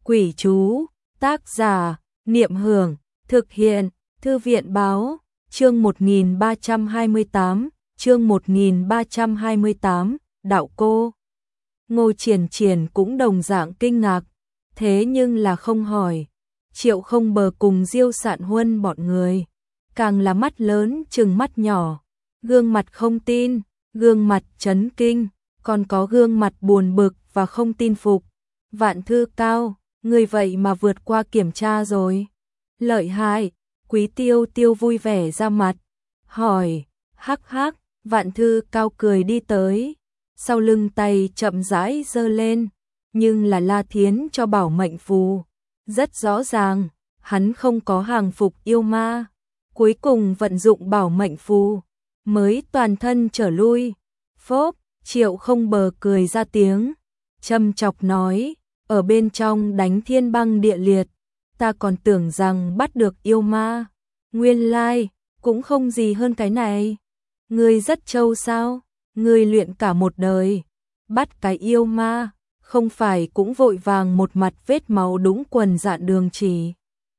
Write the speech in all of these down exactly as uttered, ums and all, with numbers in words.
Quỷ chú, tác giả, Niệm Hưởng, thực hiện, Thư viện báo, chương một nghìn ba trăm hai mươi tám, chương một nghìn ba trăm hai mươi tám, đạo cô. Ngô Triển Triển cũng đồng dạng kinh ngạc, thế nhưng là không hỏi. Triệu Không Bờ cùng Diêu Sạn Huân bọn người, càng là mắt lớn chừng mắt nhỏ, gương mặt không tin, gương mặt chấn kinh, còn có gương mặt buồn bực và không tin phục. Vạn Thư Cao, người vậy mà vượt qua kiểm tra rồi. Lợi hại, Quý Tiêu Tiêu vui vẻ ra mặt, hỏi, hắc hắc. Vạn Thư Cao cười đi tới, sau lưng tay chậm rãi giơ lên, nhưng là La Thiến cho bảo mệnh phù. Rất rõ ràng, hắn không có hàng phục yêu ma, cuối cùng vận dụng bảo mệnh phù, mới toàn thân trở lui. Phốp, Triệu Không Bờ cười ra tiếng, châm chọc nói, ở bên trong đánh thiên băng địa liệt, ta còn tưởng rằng bắt được yêu ma, nguyên lai, cũng không gì hơn cái này. Ngươi rất trâu sao, ngươi luyện cả một đời, bắt cái yêu ma, không phải cũng vội vàng một mặt vết máu đúng quần dạn đường chỉ.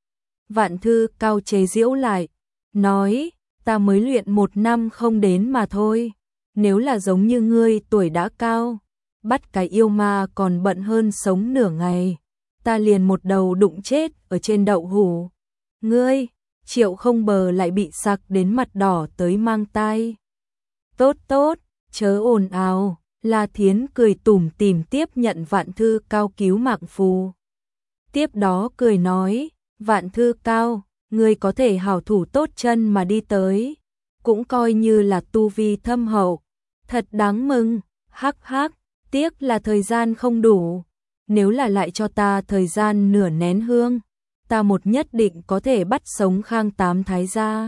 Vạn Thư Cao chế giễu lại, nói, ta mới luyện một năm không đến mà thôi, nếu là giống như ngươi tuổi đã cao, bắt cái yêu ma còn bận hơn sống nửa ngày, ta liền một đầu đụng chết ở trên đậu hũ. Ngươi, Triệu Không Bờ lại bị sặc đến mặt đỏ tới mang tai. Tốt tốt, chớ ồn ào. La Thiến cười tủm tỉm tiếp nhận Vạn Thư Cao cứu mạng phù. Tiếp đó cười nói, Vạn Thư Cao, ngươi có thể hảo thủ tốt chân mà đi tới, cũng coi như là tu vi thâm hậu, thật đáng mừng. Hắc hắc, tiếc là thời gian không đủ, nếu là lại cho ta thời gian nửa nén hương, ta một nhất định có thể bắt sống Khang Tám Thái gia.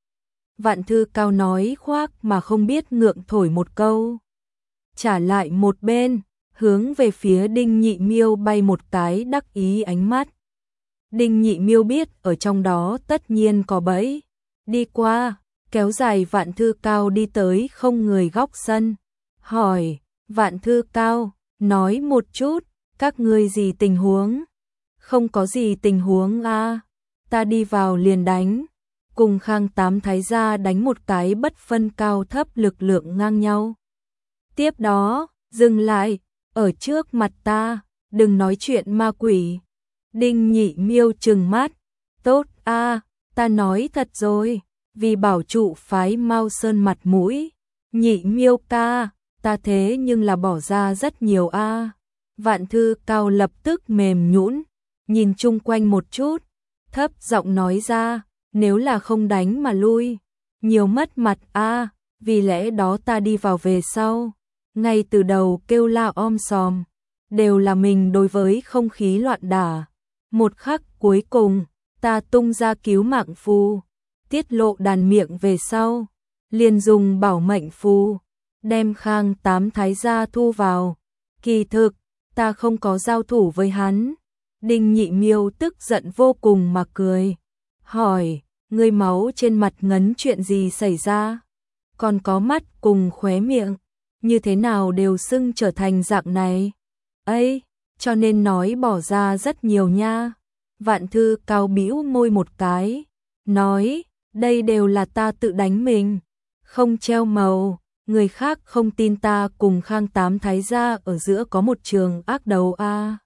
Vạn Thư Cao nói khoác mà không biết ngượng thổi một câu, trả lại một bên, hướng về phía Đinh Nhị Miêu bay một cái đắc ý ánh mắt. Đinh Nhị Miêu biết ở trong đó tất nhiên có bẫy, đi qua, kéo dài Vạn Thư Cao đi tới không người góc sân, hỏi, Vạn Thư Cao, nói một chút, các ngươi gì tình huống? Không có gì tình huống à, ta đi vào liền đánh, cùng Khang Tám Thái gia đánh một cái bất phân cao thấp, lực lượng ngang nhau. Tiếp đó, dừng lại, ở trước mặt ta, đừng nói chuyện ma quỷ. Đinh Nhị Miêu trừng mắt, tốt a, à, ta nói thật rồi, vì bảo trụ phái Mao Sơn mặt mũi, Nhị Miêu ca, ta thế nhưng là bỏ ra rất nhiều a. À. Vạn Thư Cao lập tức mềm nhũn, nhìn chung quanh một chút, thấp giọng nói ra, nếu là không đánh mà lui, nhiều mất mặt a, à, vì lẽ đó ta đi vào về sau, ngay từ đầu kêu la om sòm, đều là mình đối với không khí loạn đả. Một khắc cuối cùng, ta tung ra cứu mạng phù, tiết lộ đàn miệng về sau, liền dùng bảo mệnh phù, đem Khang Tám Thái gia thu vào. Kỳ thực, ta không có giao thủ với hắn. Đinh Nhị Miêu tức giận vô cùng mà cười, hỏi, ngươi máu trên mặt ngấn chuyện gì xảy ra? Còn có mắt cùng khóe miệng, như thế nào đều sưng trở thành dạng này? Ấy, cho nên nói bỏ ra rất nhiều nha. Vạn Thư Cao bĩu môi một cái, nói, đây đều là ta tự đánh mình, không treo màu, người khác không tin ta cùng Khang Tám Thái gia ở giữa có một trường ác đầu a. À.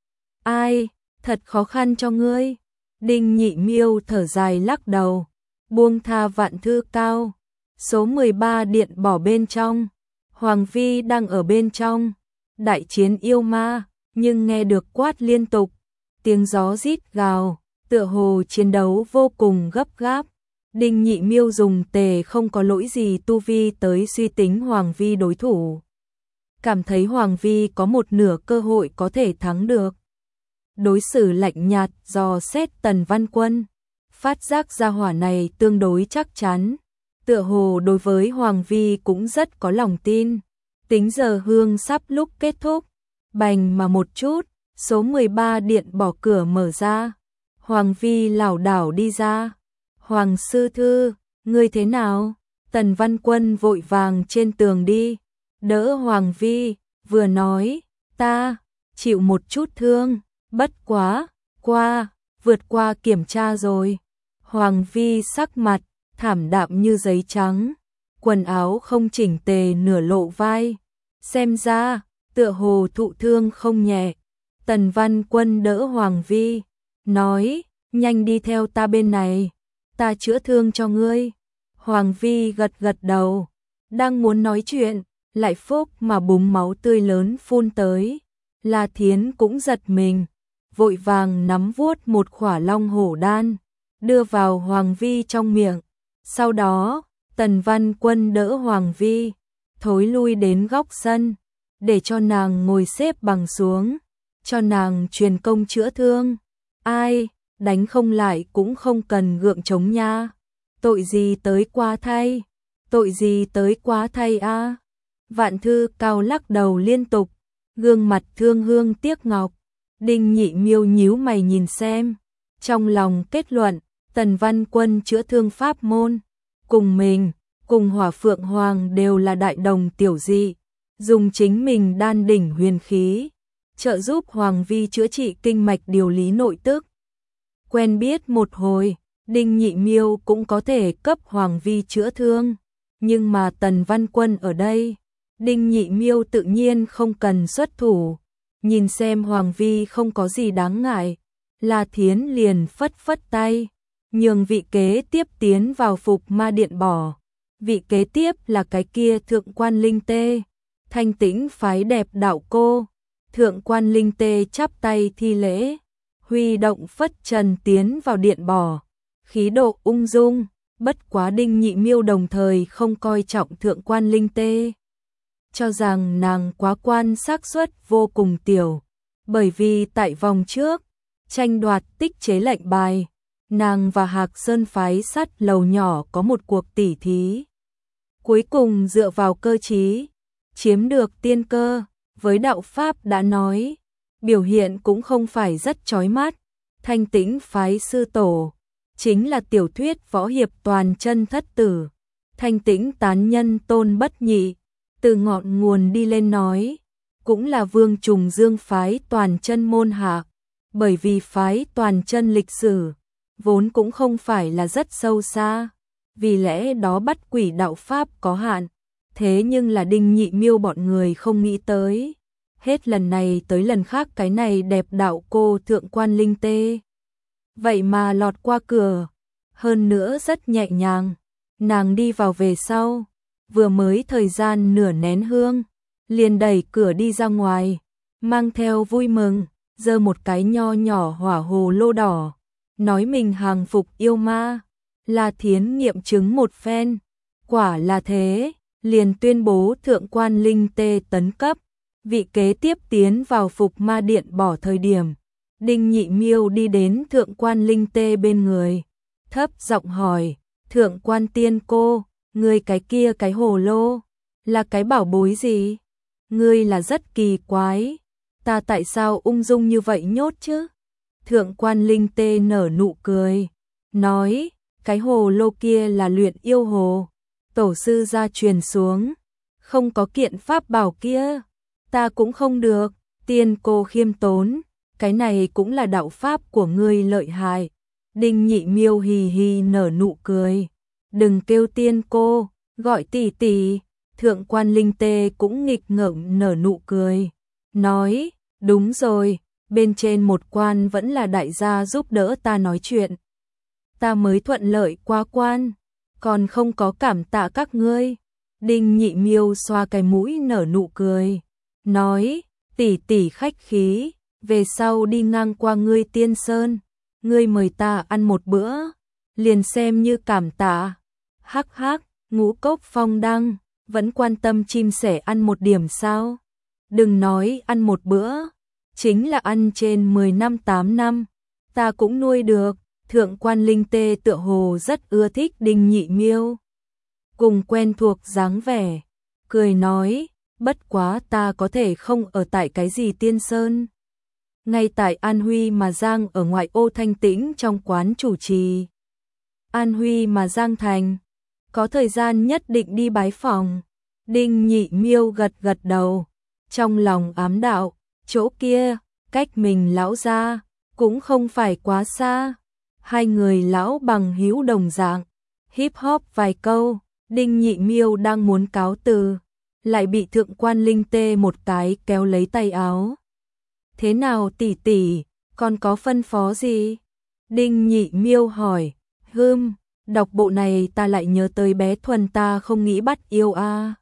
Ai, thật khó khăn cho ngươi. Đinh Nhị Miêu thở dài lắc đầu, buông tha Vạn Thư Cao. Số mười ba điện bỏ bên trong, Hoàng Vi đang ở bên trong, đại chiến yêu ma, nhưng nghe được quát liên tục, tiếng gió rít gào, tựa hồ chiến đấu vô cùng gấp gáp. Đinh Nhị Miêu dùng tề không có lỗi gì tu vi tới suy tính Hoàng Vi đối thủ, cảm thấy Hoàng Vi có một nửa cơ hội có thể thắng được. Đối xử lạnh nhạt dò xét Tần Văn Quân, phát giác ra hỏa này tương đối chắc chắn, tựa hồ đối với Hoàng Vi cũng rất có lòng tin. Tính giờ hương sắp lúc kết thúc, bành mà một chút, số mười ba điện bỏ cửa mở ra, Hoàng Vi lảo đảo đi ra. Hoàng sư thư, ngươi thế nào? Tần Văn Quân vội vàng trên tường đi, đỡ Hoàng Vi, vừa nói, ta chịu một chút thương, Bất quá, qua, vượt qua kiểm tra rồi. Hoàng Vi sắc mặt, thảm đạm như giấy trắng, quần áo không chỉnh tề nửa lộ vai. Xem ra, tựa hồ thụ thương không nhẹ. Tần Văn Quân đỡ Hoàng Vi, nói, nhanh đi theo ta bên này, ta chữa thương cho ngươi. Hoàng Vi gật gật đầu, đang muốn nói chuyện, lại phốc mà búng máu tươi lớn phun tới. La Thiến cũng giật mình, vội vàng nắm vuốt một khỏa long hổ đan, đưa vào Hoàng Vi trong miệng. Sau đó, Tần Văn Quân đỡ Hoàng Vi, thối lui đến góc sân, để cho nàng ngồi xếp bằng xuống, cho nàng truyền công chữa thương. Ai, đánh không lại cũng không cần gượng chống nha. Tội gì tới quá thay, tội gì tới quá thay a. Vạn Thư Cao lắc đầu liên tục, gương mặt thương hương tiếc ngọc. Đinh Nhị Miêu nhíu mày nhìn xem, trong lòng kết luận, Tần Văn Quân chữa thương pháp môn, cùng mình, cùng Hỏa Phượng Hoàng đều là đại đồng tiểu dị, dùng chính mình đan đỉnh huyền khí, trợ giúp Hoàng Vi chữa trị kinh mạch điều lý nội tức. Quen biết một hồi, Đinh Nhị Miêu cũng có thể cấp Hoàng Vi chữa thương, nhưng mà Tần Văn Quân ở đây, Đinh Nhị Miêu tự nhiên không cần xuất thủ. Nhìn xem Hoàng Vi không có gì đáng ngại, La Thiến liền phất phất tay, nhường vị kế tiếp tiến vào Phục Ma Điện bỏ. Vị kế tiếp là cái kia Thượng Quan Linh Tê, Thanh Tĩnh phái đẹp đạo cô. Thượng Quan Linh Tê chắp tay thi lễ, huy động phất trần tiến vào điện bỏ, khí độ ung dung. Bất quá Đinh Nhị Miêu đồng thời không coi trọng Thượng Quan Linh Tê, cho rằng nàng quá quan xác suất vô cùng tiểu, bởi vì tại vòng trước, tranh đoạt tích chế lệnh bài, nàng và Hạc Sơn phái sắt lầu nhỏ có một cuộc tỉ thí. Cuối cùng dựa vào cơ trí, chiếm được tiên cơ, với đạo Pháp đã nói, biểu hiện cũng không phải rất chói mắt. Thanh Tĩnh phái sư tổ, chính là tiểu thuyết võ hiệp toàn chân thất tử, Thanh Tĩnh tán nhân Tôn Bất Nhị. Từ ngọn nguồn đi lên nói, cũng là Vương Trùng Dương phái toàn chân môn hạ, bởi vì phái toàn chân lịch sử, vốn cũng không phải là rất sâu xa, vì lẽ đó bắt quỷ đạo Pháp có hạn, thế nhưng là Đinh Nhị Miêu bọn người không nghĩ tới. Hết lần này tới lần khác cái này đẹp đạo cô Thượng Quan Linh Tê, vậy mà lọt qua cửa, hơn nữa rất nhẹ nhàng, nàng đi vào về sau. Vừa mới thời gian nửa nén hương, liền đẩy cửa đi ra ngoài, mang theo vui mừng, giơ một cái nho nhỏ hỏa hồ lô đỏ, nói mình hàng phục yêu ma. La Thiến nghiệm chứng một phen, quả là thế, liền tuyên bố Thượng Quan Linh Tê tấn cấp, vị kế tiếp tiến vào Phục Ma Điện bỏ thời điểm. Đinh Nhị Miêu đi đến Thượng Quan Linh Tê bên người, thấp giọng hỏi, Thượng Quan tiên cô, ngươi cái kia cái hồ lô, là cái bảo bối gì? Ngươi là rất kỳ quái, ta tại sao ung dung như vậy nhốt chứ? Thượng Quan Linh Tê nở nụ cười, nói, cái hồ lô kia là luyện yêu hồ, tổ sư gia truyền xuống, không có kiện pháp bảo kia, ta cũng không được. Tiên cô khiêm tốn, cái này cũng là đạo pháp của ngươi lợi hại. Đinh Nhị Miêu hì hì nở nụ cười, đừng kêu tiên cô, gọi tỷ tỷ. Thượng Quan Linh Tê cũng nghịch ngợm nở nụ cười, nói, đúng rồi, bên trên một quan vẫn là đại gia giúp đỡ ta nói chuyện, ta mới thuận lợi qua quan, còn không có cảm tạ các ngươi. Đinh Nhị Miêu xoa cái mũi nở nụ cười, nói, tỷ tỷ khách khí, về sau đi ngang qua ngươi Tiên Sơn, ngươi mời ta ăn một bữa, liền xem như cảm tạ. Hắc hắc, Ngũ Cốc Phong Đăng, vẫn quan tâm chim sẻ ăn một điểm sao? Đừng nói ăn một bữa, chính là ăn trên mười năm tám năm, ta cũng nuôi được. Thượng Quan Linh Tê tựa hồ rất ưa thích Đinh Nhị Miêu, cùng quen thuộc dáng vẻ, cười nói, bất quá ta có thể không ở tại cái gì Tiên Sơn, ngay tại An Huy mà Giang ở ngoại ô thanh tĩnh trong quán chủ trì. An Huy mà Giang thành, có thời gian nhất định đi bái phòng. Đinh Nhị Miêu gật gật đầu, trong lòng ám đạo, chỗ kia, cách mình lão gia cũng không phải quá xa. Hai người lão bằng hữu đồng dạng, hip hop vài câu, Đinh Nhị Miêu đang muốn cáo từ, lại bị thượng quan Linh Tê một cái kéo lấy tay áo. Thế nào tỷ tỷ, con có phân phó gì? Đinh Nhị Miêu hỏi. Hừm, đọc bộ này ta lại nhớ tới bé Thuần ta không nghĩ bắt yêu a.